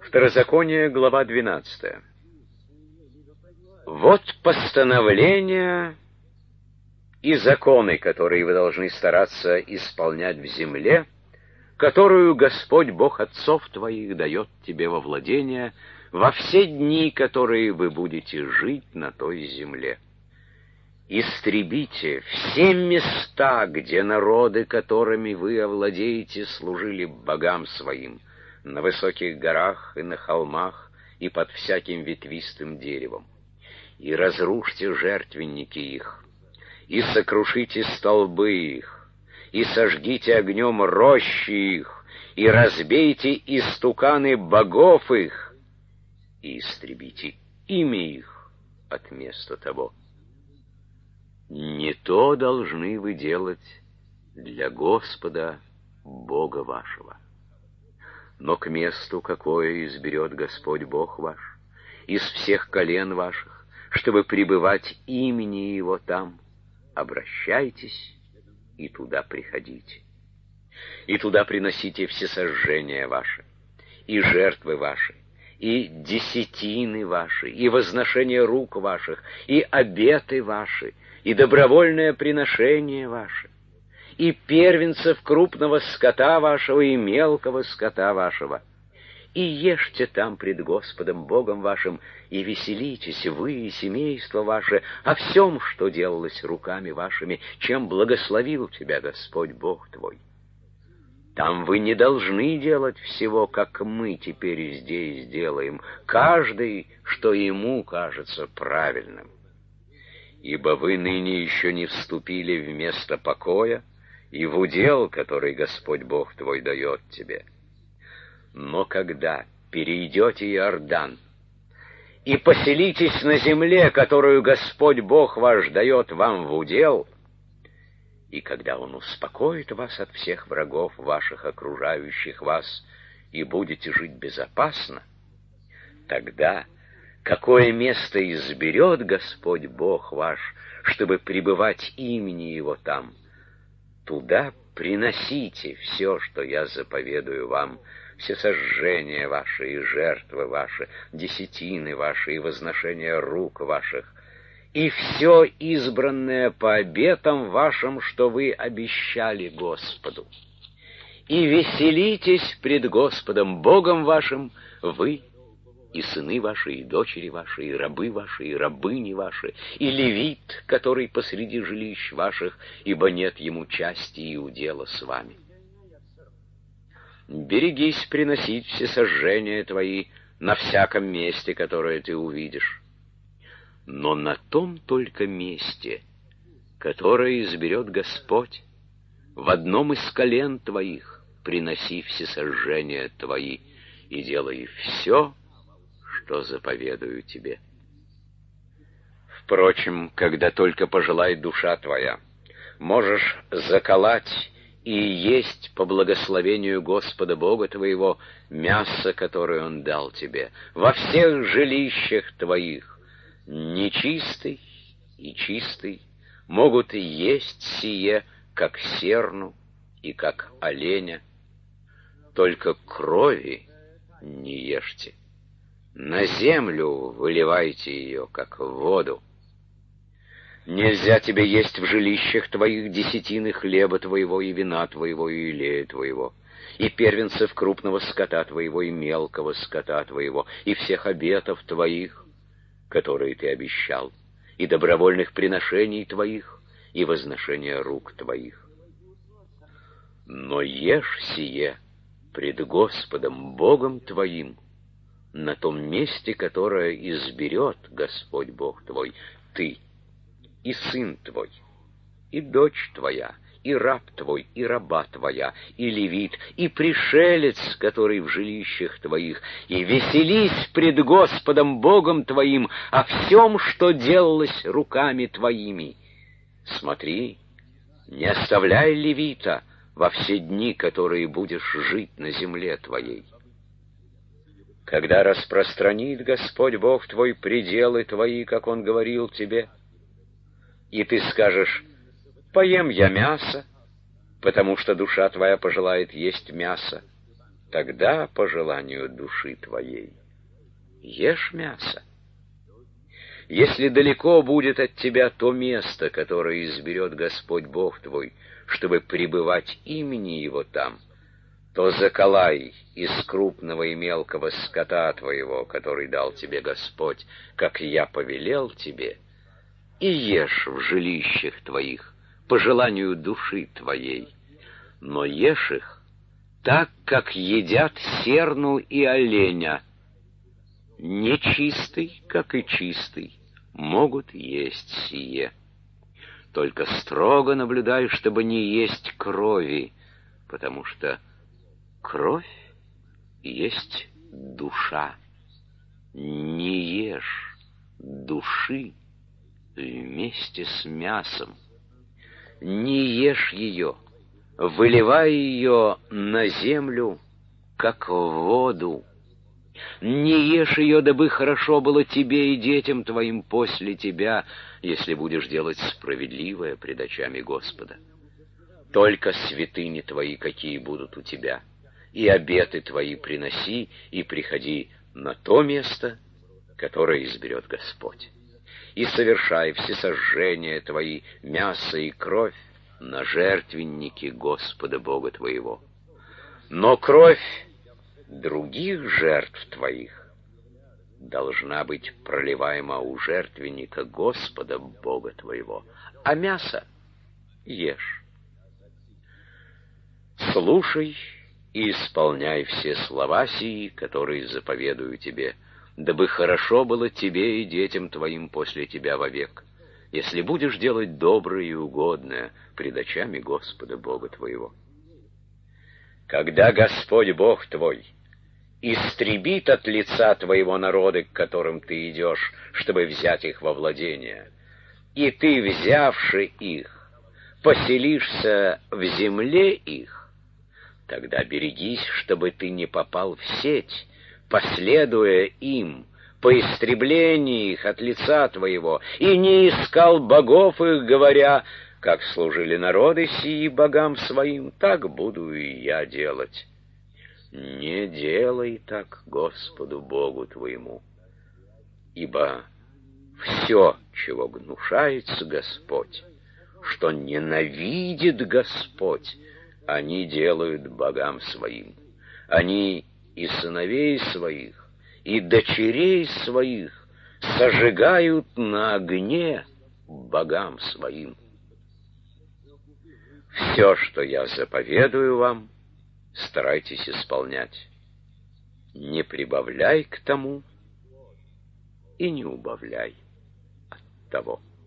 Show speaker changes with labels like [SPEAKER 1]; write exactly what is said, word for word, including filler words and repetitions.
[SPEAKER 1] Второзаконие, глава двенадцатая. Вот постановления и законы, которые вы должны стараться исполнять в земле, которую Господь Бог отцов твоих дает тебе во владение во все дни, которые вы будете жить на той земле. Истребите все места, где народы, которыми вы овладеете, служили богам своим, на высоких горах и на холмах и под всяким ветвистым деревом. И разрушьте жертвенники их, и сокрушите столбы их, и сожгите огнем рощи их, и разбейте истуканы богов их, и истребите имя их от места того. Не то должны вы делать для Господа Бога вашего. Но к месту, какое изберет Господь Бог ваш, из всех колен ваших, чтобы пребывать имени Его там, обращайтесь и туда приходите. И туда приносите всесожжения ваши, и жертвы ваши, и десятины ваши, и возношения рук ваших, и обеты ваши, и добровольное приношение ваше, и первенцев крупного скота вашего и мелкого скота вашего. И ешьте там пред Господом Богом вашим, и веселитесь вы и семейство ваше о всем, что делалось руками вашими, чем благословил тебя Господь Бог твой. Там вы не должны делать всего, как мы теперь здесь делаем, каждый, что ему кажется правильным. Ибо вы ныне еще не вступили в место покоя и в удел, который Господь Бог твой дает тебе. Но когда перейдете Иордан и поселитесь на земле, которую Господь Бог ваш дает вам в удел, и когда Он успокоит вас от всех врагов ваших, окружающих вас, и будете жить безопасно, тогда какое место изберет Господь Бог ваш, чтобы пребывать имени Его там, туда приносите все, что я заповедую вам, все сожжения ваши и жертвы ваши, десятины ваши и возношения рук ваших, и все избранное по обетам вашим, что вы обещали Господу. И веселитесь пред Господом Богом вашим, вы и сыны ваши, и дочери ваши, и рабы ваши, и рабыни ваши, и левит, который посреди жилищ ваших, ибо нет ему части и удела с вами. Берегись приносить все сожжения твои на всяком месте, которое ты увидишь, но на том только месте, которое изберет Господь, в одном из колен твоих приноси все сожжения твои и делай все, что заповедую тебе. Впрочем, когда только пожелает душа твоя, можешь заколоть и есть по благословению Господа Бога твоего мясо, которое Он дал тебе, во всех жилищах твоих. Нечистый и чистый могут есть сие, как серну и как оленя. Только крови не ешьте. На землю выливайте ее, как в воду. Нельзя тебе есть в жилищах твоих десятины хлеба твоего и вина твоего и илея твоего, и первенцев крупного скота твоего и мелкого скота твоего, и всех обетов твоих, которые ты обещал, и добровольных приношений твоих, и возношения рук твоих. Но ешь сие пред Господом Богом твоим на том месте, которое изберет Господь Бог твой, ты и сын твой, и дочь твоя, и раб твой, и раба твоя, и левит, и пришелец, который в жилищах твоих, и веселись пред Господом Богом твоим о всем, что делалось руками твоими. Смотри, не оставляй левита во все дни, которые будешь жить на земле твоей. Когда распространит Господь Бог твой пределы твои, как Он говорил тебе, и ты скажешь: «Поем я мясо, потому что душа твоя пожелает есть мясо», тогда, по желанию души твоей, ешь мясо. Если далеко будет от тебя то место, которое изберет Господь Бог твой, чтобы пребывать имени Его там, то заколай из крупного и мелкого скота твоего, который дал тебе Господь, как я повелел тебе, и ешь в жилищах твоих, по желанию души твоей, но ешь их так, как едят серну и оленя. Нечистый, как и чистый, могут есть сие. Только строго наблюдай, чтобы не есть крови, потому что кровь есть душа. Не ешь души вместе с мясом. Не ешь ее, выливай ее на землю, как в воду. Не ешь ее, дабы хорошо было тебе и детям твоим после тебя, если будешь делать справедливое пред очами Господа. Только святыни твои, какие будут у тебя, и обеты твои приноси, и приходи на то место, которое изберет Господь. И совершай всесожжения твои, мясо и кровь, на жертвеннике Господа Бога твоего. Но кровь других жертв твоих должна быть проливаема у жертвенника Господа Бога твоего, а мясо ешь. Слушай и исполняй все слова сии, которые заповедую тебе, дабы хорошо было тебе и детям твоим после тебя вовек, если будешь делать доброе и угодное пред очами Господа Бога твоего. Когда Господь Бог твой истребит от лица твоего народа, к которым ты идешь, чтобы взять их во владение, и ты, взявши их, поселишься в земле их, тогда берегись, чтобы ты не попал в сеть, последуя им, по истреблению их от лица твоего, и не искал богов их, говоря: как служили народы сии богам своим, так буду и я делать. Не делай так Господу Богу твоему, ибо все, чего гнушается Господь, что ненавидит Господь, они делают богам своим. Они и сыновей своих, и дочерей своих сожигают на огне богам своим. Все, что я заповедую вам, старайтесь исполнять. Не прибавляй к тому и не убавляй от того.